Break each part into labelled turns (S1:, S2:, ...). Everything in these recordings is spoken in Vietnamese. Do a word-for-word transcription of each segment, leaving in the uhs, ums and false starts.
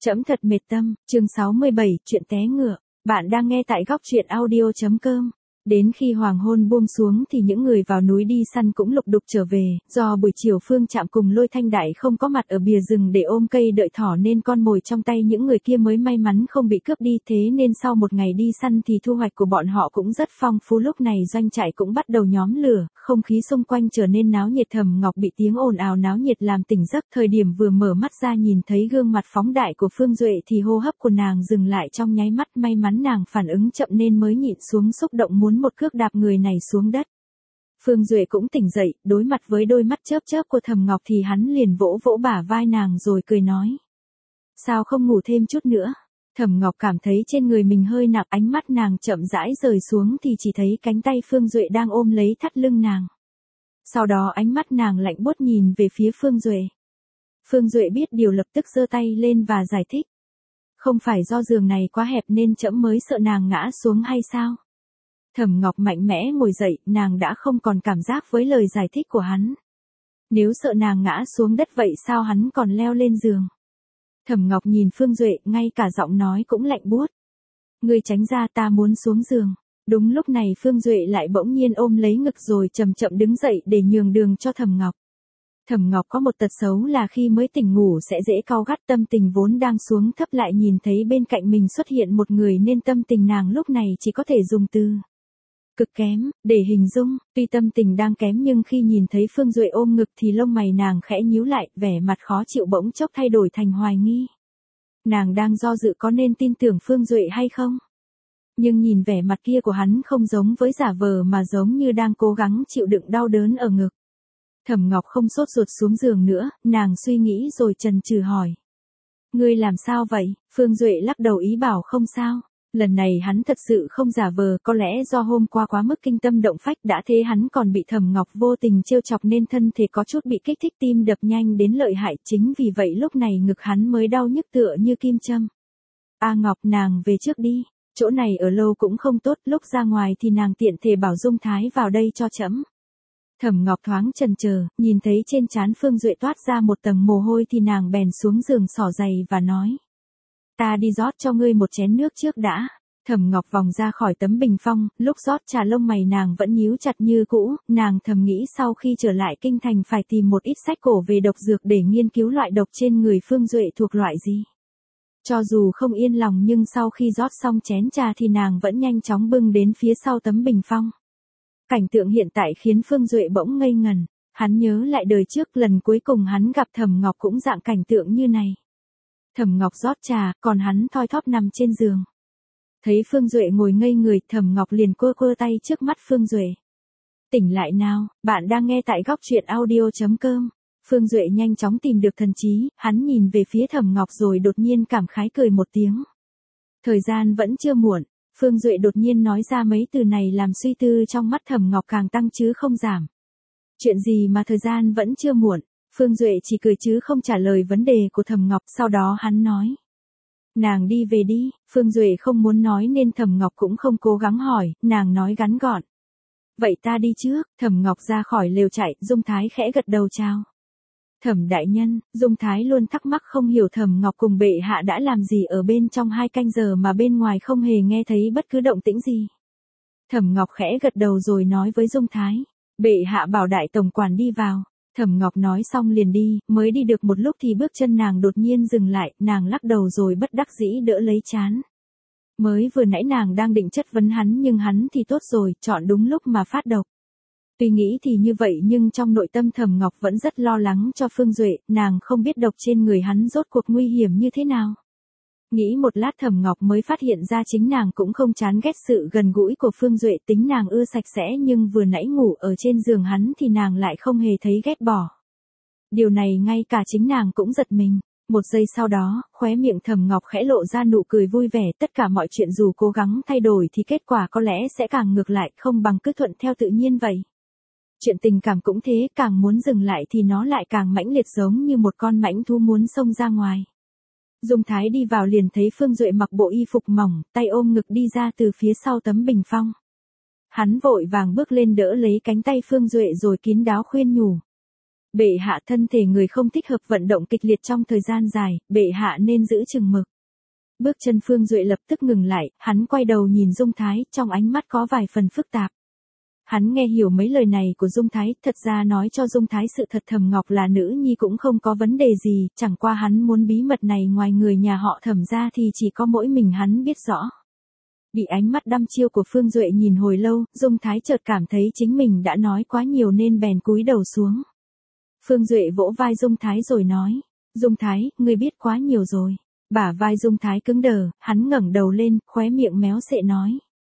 S1: Trẫm thật mệt tâm, chương sáu mươi bảy, chuyện té ngựa. Bạn đang nghe tại góc truyện audio chấm com. Đến khi hoàng hôn buông xuống thì những người vào núi đi săn cũng lục đục trở về, do buổi chiều Phương Trạm cùng Lôi Thanh Đại không có mặt ở bìa rừng để ôm cây đợi thỏ nên con mồi trong tay những người kia mới may mắn không bị cướp đi, thế nên sau một ngày đi săn thì thu hoạch của bọn họ cũng rất phong phú. Lúc này doanh trại cũng bắt đầu nhóm lửa, không khí xung quanh trở nên náo nhiệt. Thẩm Ngọc bị tiếng ồn ào náo nhiệt làm tỉnh giấc, thời điểm vừa mở mắt ra nhìn thấy gương mặt phóng đại của Phương Duệ thì hô hấp của nàng dừng lại trong nháy mắt, may mắn nàng phản ứng chậm nên mới nhịn xuống xúc động muốn một cước đạp người này xuống đất. Phương Duệ cũng tỉnh dậy, đối mặt với đôi mắt chớp chớp của Thẩm Ngọc thì hắn liền vỗ vỗ bả vai nàng rồi cười nói: "Sao không ngủ thêm chút nữa?" Thẩm Ngọc cảm thấy trên người mình hơi nặng, ánh mắt nàng chậm rãi rời xuống thì chỉ thấy cánh tay Phương Duệ đang ôm lấy thắt lưng nàng. Sau đó ánh mắt nàng lạnh buốt nhìn về phía Phương Duệ. Phương Duệ biết điều lập tức giơ tay lên và giải thích: "Không phải do giường này quá hẹp nên trẫm mới sợ nàng ngã xuống hay sao?" Thẩm Ngọc mạnh mẽ ngồi dậy, nàng đã không còn cảm giác với lời giải thích của hắn. Nếu sợ nàng ngã xuống đất vậy sao hắn còn leo lên giường? Thẩm Ngọc nhìn Phương Duệ, ngay cả giọng nói cũng lạnh buốt: "Ngươi tránh ra, ta muốn xuống giường." Đúng lúc này Phương Duệ lại bỗng nhiên ôm lấy ngực rồi chậm chậm đứng dậy để nhường đường cho Thẩm Ngọc. Thẩm Ngọc có một tật xấu là khi mới tỉnh ngủ sẽ dễ cáu gắt, tâm tình vốn đang xuống thấp lại nhìn thấy bên cạnh mình xuất hiện một người nên tâm tình nàng lúc này chỉ có thể dùng từ cực kém để hình dung. Tuy tâm tình đang kém nhưng khi nhìn thấy Phương Duệ ôm ngực thì lông mày nàng khẽ nhíu lại, vẻ mặt khó chịu bỗng chốc thay đổi thành hoài nghi. Nàng đang do dự có nên tin tưởng Phương Duệ hay không. Nhưng nhìn vẻ mặt kia của hắn không giống với giả vờ mà giống như đang cố gắng chịu đựng đau đớn ở ngực. Thẩm Ngọc không sốt ruột xuống giường nữa, nàng suy nghĩ rồi chần chừ hỏi: "Ngươi làm sao vậy?" Phương Duệ lắc đầu ý bảo không sao. Lần này hắn thật sự không giả vờ, có lẽ do hôm qua quá mức kinh tâm động phách đã thế hắn còn bị Thẩm Ngọc vô tình trêu chọc nên thân thể có chút bị kích thích, tim đập nhanh đến lợi hại, chính vì vậy lúc này ngực hắn mới đau nhức tựa như kim châm. "A Ngọc, nàng về trước đi, chỗ này ở lâu cũng không tốt, lúc ra ngoài thì nàng tiện thể bảo Dung Thái vào đây cho trẫm." Thẩm Ngọc thoáng chần chờ, nhìn thấy trên trán Phương Duệ toát ra một tầng mồ hôi thì nàng bèn xuống giường xỏ giày và nói: "Ta đi rót cho ngươi một chén nước trước đã." Thẩm Ngọc vòng ra khỏi tấm bình phong, lúc rót trà lông mày nàng vẫn nhíu chặt như cũ, nàng thầm nghĩ sau khi trở lại kinh thành phải tìm một ít sách cổ về độc dược để nghiên cứu loại độc trên người Phương Duệ thuộc loại gì. Cho dù không yên lòng nhưng sau khi rót xong chén trà thì nàng vẫn nhanh chóng bưng đến phía sau tấm bình phong. Cảnh tượng hiện tại khiến Phương Duệ bỗng ngây ngần, hắn nhớ lại đời trước lần cuối cùng hắn gặp Thẩm Ngọc cũng dạng cảnh tượng như này. Thẩm Ngọc rót trà, còn hắn thoi thóp nằm trên giường. Thấy Phương Duệ ngồi ngây người, Thẩm Ngọc liền quơ quơ tay trước mắt Phương Duệ: "Tỉnh lại nào, bạn đang nghe tại góc truyện audio chấm com." Phương Duệ nhanh chóng tìm được thần trí, hắn nhìn về phía Thẩm Ngọc rồi đột nhiên cảm khái cười một tiếng. Thời gian vẫn chưa muộn. Phương Duệ đột nhiên nói ra mấy từ này làm suy tư trong mắt Thẩm Ngọc càng tăng chứ không giảm. Chuyện gì mà thời gian vẫn chưa muộn? Phương Duệ chỉ cười chứ không trả lời vấn đề của Thẩm Ngọc, sau đó hắn nói: "Nàng đi về đi." Phương Duệ không muốn nói nên Thẩm Ngọc cũng không cố gắng hỏi, nàng nói ngắn gọn: "Vậy ta đi trước." Thẩm Ngọc ra khỏi lều trại, Dung Thái khẽ gật đầu chào. "Thẩm đại nhân." Dung Thái luôn thắc mắc không hiểu Thẩm Ngọc cùng bệ hạ đã làm gì ở bên trong hai canh giờ mà bên ngoài không hề nghe thấy bất cứ động tĩnh gì. Thẩm Ngọc khẽ gật đầu rồi nói với Dung Thái: "Bệ hạ bảo đại tổng quản đi vào." Thẩm Ngọc nói xong liền đi, mới đi được một lúc thì bước chân nàng đột nhiên dừng lại, nàng lắc đầu rồi bất đắc dĩ đỡ lấy trán. Mới vừa nãy nàng đang định chất vấn hắn nhưng hắn thì tốt rồi, chọn đúng lúc mà phát độc. Tuy nghĩ thì như vậy nhưng trong nội tâm Thẩm Ngọc vẫn rất lo lắng cho Phương Duệ, nàng không biết độc trên người hắn rốt cuộc nguy hiểm như thế nào. Nghĩ một lát Thẩm Ngọc mới phát hiện ra chính nàng cũng không chán ghét sự gần gũi của Phương Duệ, tính nàng ưa sạch sẽ nhưng vừa nãy ngủ ở trên giường hắn thì nàng lại không hề thấy ghét bỏ. Điều này ngay cả chính nàng cũng giật mình. Một giây sau đó, khóe miệng Thẩm Ngọc khẽ lộ ra nụ cười vui vẻ, tất cả mọi chuyện dù cố gắng thay đổi thì kết quả có lẽ sẽ càng ngược lại, không bằng cứ thuận theo tự nhiên vậy. Chuyện tình cảm cũng thế, càng muốn dừng lại thì nó lại càng mãnh liệt giống như một con mãnh thú muốn xông ra ngoài. Dung Thái đi vào liền thấy Phương Duệ mặc bộ y phục mỏng, tay ôm ngực đi ra từ phía sau tấm bình phong. Hắn vội vàng bước lên đỡ lấy cánh tay Phương Duệ rồi kín đáo khuyên nhủ: Bệ hạ thân thể người không thích hợp vận động kịch liệt trong thời gian dài, bệ hạ nên giữ chừng mực. Bước chân Phương Duệ lập tức ngừng lại, hắn quay đầu nhìn Dung Thái, trong ánh mắt có vài phần phức tạp. Hắn nghe hiểu mấy lời này của Dung Thái, thật ra nói cho Dung Thái sự thật Thẩm Ngọc là nữ nhi cũng không có vấn đề gì, chẳng qua hắn muốn bí mật này ngoài người nhà họ Thẩm ra thì chỉ có mỗi mình hắn biết rõ. Bị ánh mắt đăm chiêu của Phương Duệ nhìn hồi lâu, Dung Thái chợt cảm thấy chính mình đã nói quá nhiều nên bèn cúi đầu xuống. Phương Duệ vỗ vai Dung Thái rồi nói, Dung Thái, ngươi biết quá nhiều rồi. Bả vai Dung Thái cứng đờ, hắn ngẩng đầu lên, khóe miệng méo xệ nói.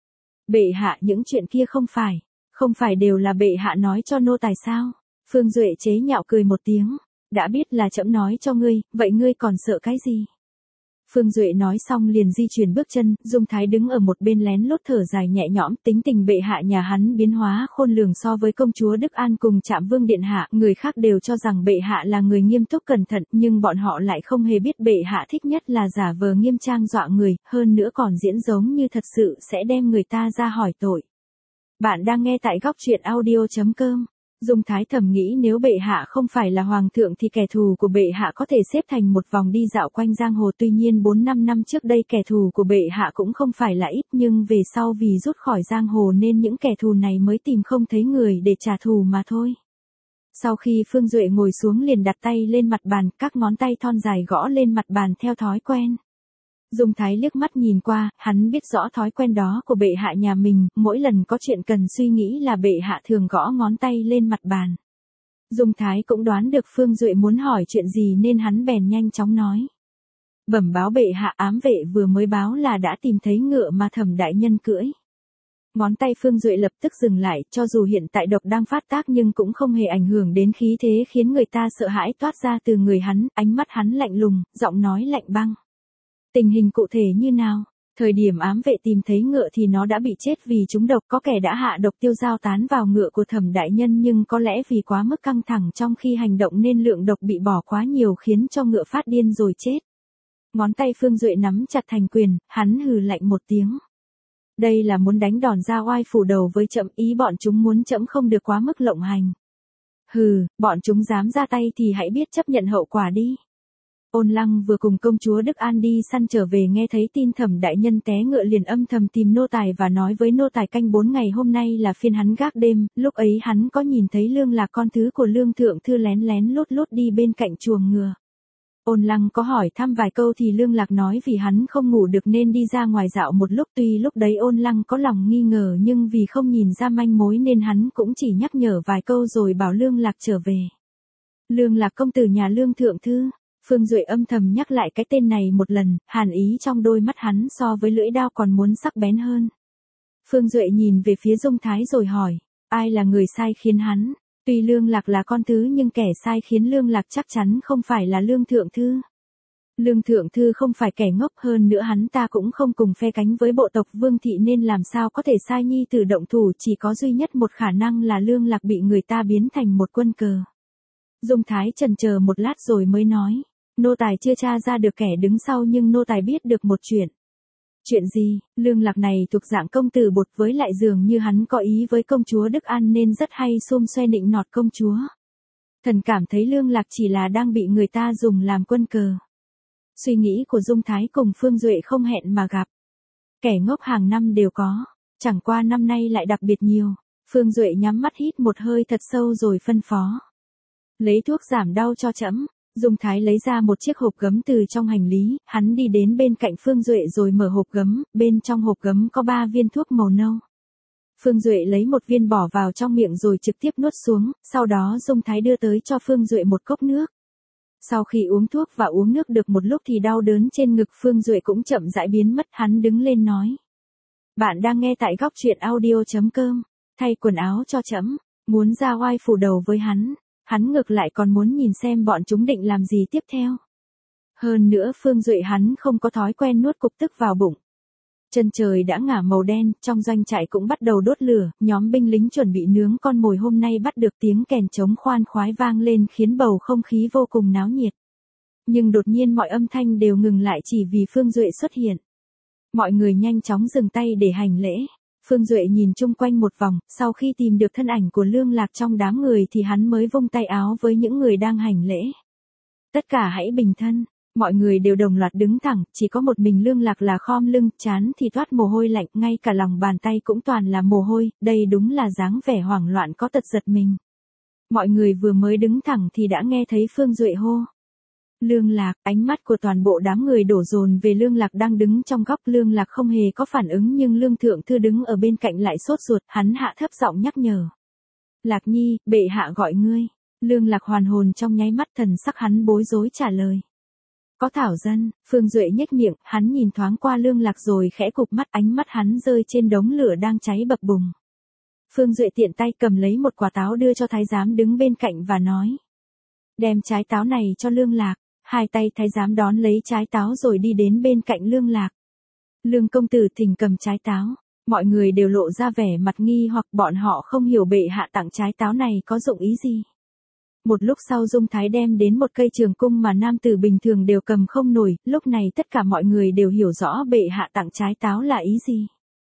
S1: Bệ hạ những chuyện kia không phải, không phải đều là bệ hạ nói cho nô tài sao? Phương Duệ chế nhạo cười một tiếng, đã biết là trẫm nói cho ngươi, vậy ngươi còn sợ cái gì? Phương Duệ nói xong liền di chuyển bước chân, Dung Thái đứng ở một bên lén lút thở dài nhẹ nhõm, tính tình bệ hạ nhà hắn biến hóa khôn lường so với công chúa Đức An cùng Trạm Vương điện hạ, người khác đều cho rằng bệ hạ là người nghiêm túc cẩn thận, nhưng bọn họ lại không hề biết bệ hạ thích nhất là giả vờ nghiêm trang dọa người, hơn nữa còn diễn giống như thật sự sẽ đem người ta ra hỏi tội. Bạn đang nghe tại góc truyện audio chấm com. Dung Thái thầm nghĩ nếu bệ hạ không phải là hoàng thượng thì kẻ thù của bệ hạ có thể xếp thành một vòng đi dạo quanh giang hồ, tuy nhiên bốn năm năm trước đây kẻ thù của bệ hạ cũng không phải là ít, nhưng về sau vì rút khỏi giang hồ nên những kẻ thù này mới tìm không thấy người để trả thù mà thôi. Sau khi Phương Duệ ngồi xuống liền đặt tay lên mặt bàn, các ngón tay thon dài gõ lên mặt bàn theo thói quen. Dung Thái liếc mắt nhìn qua, hắn biết rõ thói quen đó của bệ hạ nhà mình, mỗi lần có chuyện cần suy nghĩ là bệ hạ thường gõ ngón tay lên mặt bàn. Dung Thái cũng đoán được Phương Duệ muốn hỏi chuyện gì nên hắn bèn nhanh chóng nói. Bẩm báo bệ hạ, ám vệ vừa mới báo là đã tìm thấy ngựa mà Thẩm đại nhân cưỡi. Ngón tay Phương Duệ lập tức dừng lại, cho dù hiện tại độc đang phát tác nhưng cũng không hề ảnh hưởng đến khí thế khiến người ta sợ hãi toát ra từ người hắn, ánh mắt hắn lạnh lùng, giọng nói lạnh băng. Tình hình cụ thể như nào? Thời điểm ám vệ tìm thấy ngựa thì nó đã bị chết vì trúng độc, có kẻ đã hạ độc tiêu dao tán vào ngựa của Thẩm đại nhân nhưng có lẽ vì quá mức căng thẳng trong khi hành động nên lượng độc bị bỏ quá nhiều khiến cho ngựa phát điên rồi chết. Ngón tay Phương Duệ nắm chặt thành quyền, hắn hừ lạnh một tiếng. Đây là muốn đánh đòn ra oai phủ đầu với trẫm, ý bọn chúng muốn trẫm không được quá mức lộng hành. Hừ, bọn chúng dám ra tay thì hãy biết chấp nhận hậu quả đi. Ôn Lăng vừa cùng công chúa Đức An đi săn trở về nghe thấy tin Thẩm đại nhân té ngựa liền âm thầm tìm nô tài và nói với nô tài canh bốn ngày hôm nay là phiên hắn gác đêm, lúc ấy hắn có nhìn thấy Lương Lạc con thứ của Lương thượng thư lén lén lút lút đi bên cạnh chuồng ngựa. Ôn Lăng có hỏi thăm vài câu thì Lương Lạc nói vì hắn không ngủ được nên đi ra ngoài dạo một lúc, tuy lúc đấy Ôn Lăng có lòng nghi ngờ nhưng vì không nhìn ra manh mối nên hắn cũng chỉ nhắc nhở vài câu rồi bảo Lương Lạc trở về. Lương Lạc công tử nhà Lương thượng thư. Phương Duệ âm thầm nhắc lại cái tên này một lần, hàn ý trong đôi mắt hắn so với lưỡi dao còn muốn sắc bén hơn. Phương Duệ nhìn về phía Dung Thái rồi hỏi, ai là người sai khiến hắn? Tuy Lương Lạc là con thứ nhưng kẻ sai khiến Lương Lạc chắc chắn không phải là Lương thượng thư. Lương thượng thư không phải kẻ ngốc, hơn nữa hắn ta cũng không cùng phe cánh với bộ tộc Vương thị nên làm sao có thể sai nhi tử động thủ, chỉ có duy nhất một khả năng là Lương Lạc bị người ta biến thành một quân cờ. Dung Thái chần chờ một lát rồi mới nói. Nô tài chưa tra ra được kẻ đứng sau nhưng nô tài biết được một chuyện. Chuyện gì? Lương Lạc này thuộc dạng công tử bột, với lại dường như hắn có ý với công chúa Đức An nên rất hay xum xoe nịnh nọt công chúa. Thần cảm thấy Lương Lạc chỉ là đang bị người ta dùng làm quân cờ. Suy nghĩ của Dung Thái cùng Phương Duệ không hẹn mà gặp. Kẻ ngốc hàng năm đều có, chẳng qua năm nay lại đặc biệt nhiều. Phương Duệ nhắm mắt hít một hơi thật sâu rồi phân phó. Lấy thuốc giảm đau cho trẫm. Dung Thái lấy ra một chiếc hộp gấm từ trong hành lý, hắn đi đến bên cạnh Phương Duệ rồi mở hộp gấm, bên trong hộp gấm có ba viên thuốc màu nâu. Phương Duệ lấy một viên bỏ vào trong miệng rồi trực tiếp nuốt xuống, sau đó Dung Thái đưa tới cho Phương Duệ một cốc nước. Sau khi uống thuốc và uống nước được một lúc thì đau đớn trên ngực Phương Duệ cũng chậm rãi biến mất, hắn đứng lên nói. Bạn đang nghe tại góc truyện audio chấm com, thay quần áo cho trẫm, muốn ra oai phủ đầu với hắn. Hắn ngược lại còn muốn nhìn xem bọn chúng định làm gì tiếp theo. Hơn nữa Phương Duệ hắn không có thói quen nuốt cục tức vào bụng. Chân trời đã ngả màu đen, trong doanh trại cũng bắt đầu đốt lửa, nhóm binh lính chuẩn bị nướng con mồi hôm nay bắt được tiếng kèn trống khoan khoái vang lên khiến bầu không khí vô cùng náo nhiệt. Nhưng đột nhiên mọi âm thanh đều ngừng lại chỉ vì Phương Duệ xuất hiện. Mọi người nhanh chóng dừng tay để hành lễ. Phương Duệ nhìn chung quanh một vòng, sau khi tìm được thân ảnh của Lương Lạc trong đám người thì hắn mới vung tay áo với những người đang hành lễ. Tất cả hãy bình thân, mọi người đều đồng loạt đứng thẳng, chỉ có một mình Lương Lạc là khom lưng, trán thì toát mồ hôi lạnh, ngay cả lòng bàn tay cũng toàn là mồ hôi, đây đúng là dáng vẻ hoảng loạn có tật giật mình. Mọi người vừa mới đứng thẳng thì đã nghe thấy Phương Duệ hô. Lương Lạc, ánh mắt của toàn bộ đám người đổ dồn về Lương Lạc đang đứng trong góc. Lương Lạc không hề có phản ứng nhưng Lương Thượng Thư đứng ở bên cạnh lại sốt ruột, hắn hạ thấp giọng nhắc nhở. Lạc Nhi, bệ hạ gọi ngươi. Lương Lạc hoàn hồn trong nháy mắt, thần sắc hắn bối rối trả lời. Có thảo dân. Phương Duệ nhếch miệng, hắn nhìn thoáng qua Lương Lạc rồi khẽ cụp mắt, ánh mắt hắn rơi trên đống lửa đang cháy bập bùng. Phương Duệ tiện tay cầm lấy một quả táo đưa cho thái giám đứng bên cạnh và nói. Đem trái táo này cho Lương Lạc. Hai tay thái giám đón lấy trái táo rồi đi đến bên cạnh Lương Lạc. Lương công tử thỉnh cầm trái táo. Mọi người đều lộ ra vẻ mặt nghi hoặc, bọn họ không hiểu bệ hạ tặng trái táo này có dụng ý gì. Một lúc sau Dung Thái đem đến một cây trường cung mà nam tử bình thường đều cầm không nổi, lúc này tất cả mọi người đều hiểu rõ bệ hạ tặng trái táo là ý gì.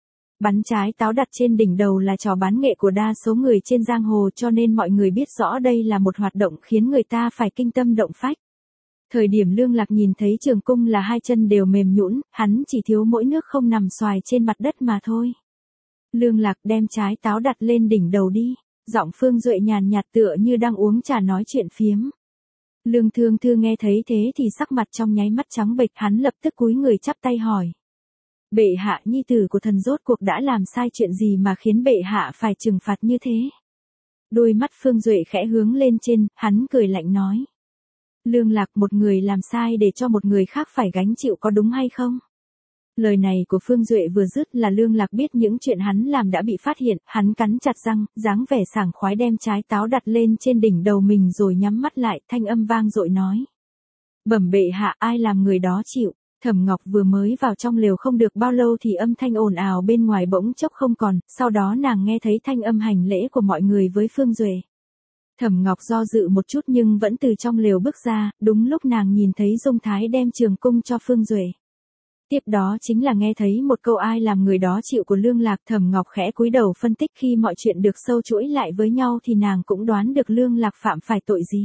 S1: Bắn trái táo đặt trên đỉnh đầu là trò bán nghệ của đa số người trên giang hồ, cho nên mọi người biết rõ đây là một hoạt động khiến người ta phải kinh tâm động phách. Thời điểm Lương Lạc nhìn thấy trường cung là hai chân đều mềm nhũn, hắn chỉ thiếu mỗi nước không nằm xoài trên mặt đất mà thôi. Lương Lạc đem trái táo đặt lên đỉnh đầu đi. Giọng Phương Duệ nhàn nhạt tựa như đang uống trà nói chuyện phiếm. Lương Thương Thư nghe thấy thế thì sắc mặt trong nháy mắt trắng bệch, hắn lập tức cúi người chắp tay hỏi. Bệ hạ, nhi tử của thần rốt cuộc đã làm sai chuyện gì mà khiến bệ hạ phải trừng phạt như thế? Đôi mắt Phương Duệ khẽ hướng lên trên, hắn cười lạnh nói. Lương Lạc, một người làm sai để cho một người khác phải gánh chịu có đúng hay không? Lời này của Phương Duệ vừa dứt là Lương Lạc biết những chuyện hắn làm đã bị phát hiện, hắn cắn chặt răng, dáng vẻ sảng khoái đem trái táo đặt lên trên đỉnh đầu mình rồi nhắm mắt lại, thanh âm vang dội nói. Bẩm bệ hạ, ai làm người đó chịu? Thẩm Ngọc vừa mới vào trong lều không được bao lâu thì âm thanh ồn ào bên ngoài bỗng chốc không còn, sau đó nàng nghe thấy thanh âm hành lễ của mọi người với Phương Duệ. Thẩm Ngọc do dự một chút nhưng vẫn từ trong lều bước ra, đúng lúc nàng nhìn thấy Dung Thái đem trường cung cho Phương Duệ. Tiếp đó chính là nghe thấy một câu ai làm người đó chịu của Lương Lạc. Thẩm Ngọc khẽ cúi đầu phân tích, khi mọi chuyện được sâu chuỗi lại với nhau thì nàng cũng đoán được Lương Lạc phạm phải tội gì.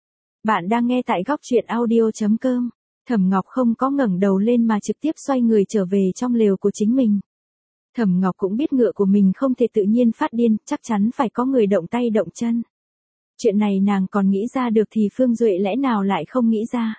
S1: Bạn đang nghe tại góc truyện audio chấm com. Thẩm Ngọc không có ngẩng đầu lên mà trực tiếp xoay người trở về trong lều của chính mình. Thẩm Ngọc cũng biết ngựa của mình không thể tự nhiên phát điên, chắc chắn phải có người động tay động chân. Chuyện này nàng còn nghĩ ra được thì Phương Duệ lẽ nào lại không nghĩ ra.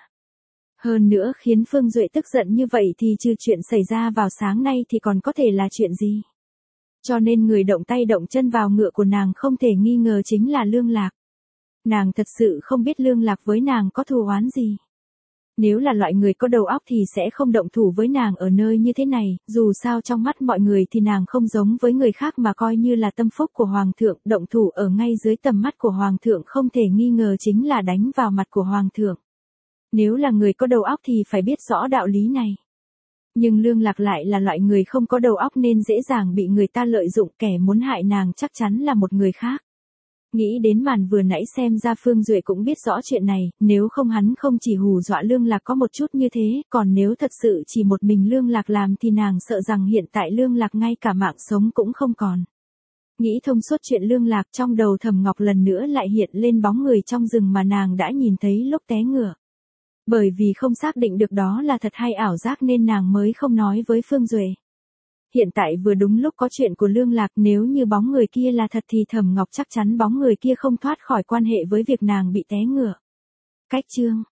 S1: Hơn nữa khiến Phương Duệ tức giận như vậy thì trừ chuyện xảy ra vào sáng nay thì còn có thể là chuyện gì. Cho nên người động tay động chân vào ngựa của nàng không thể nghi ngờ chính là Lương Lạc. Nàng thật sự không biết Lương Lạc với nàng có thù oán gì. Nếu là loại người có đầu óc thì sẽ không động thủ với nàng ở nơi như thế này, dù sao trong mắt mọi người thì nàng không giống với người khác mà coi như là tâm phúc của Hoàng thượng, động thủ ở ngay dưới tầm mắt của Hoàng thượng không thể nghi ngờ chính là đánh vào mặt của Hoàng thượng. Nếu là người có đầu óc thì phải biết rõ đạo lý này. Nhưng Lương Lạc lại là loại người không có đầu óc nên dễ dàng bị người ta lợi dụng, kẻ muốn hại nàng chắc chắn là một người khác. Nghĩ đến màn vừa nãy xem ra Phương Duệ cũng biết rõ chuyện này, nếu không hắn không chỉ hù dọa Lương Lạc có một chút như thế, còn nếu thật sự chỉ một mình Lương Lạc làm thì nàng sợ rằng hiện tại Lương Lạc ngay cả mạng sống cũng không còn. Nghĩ thông suốt chuyện Lương Lạc, trong đầu Thẩm Ngọc lần nữa lại hiện lên bóng người trong rừng mà nàng đã nhìn thấy lúc té ngựa. Bởi vì không xác định được đó là thật hay ảo giác nên nàng mới không nói với Phương Duệ. Hiện tại vừa đúng lúc có chuyện của Lương Lạc, nếu như bóng người kia là thật thì Thẩm Ngọc chắc chắn bóng người kia không thoát khỏi quan hệ với việc nàng bị té ngựa. Cách chương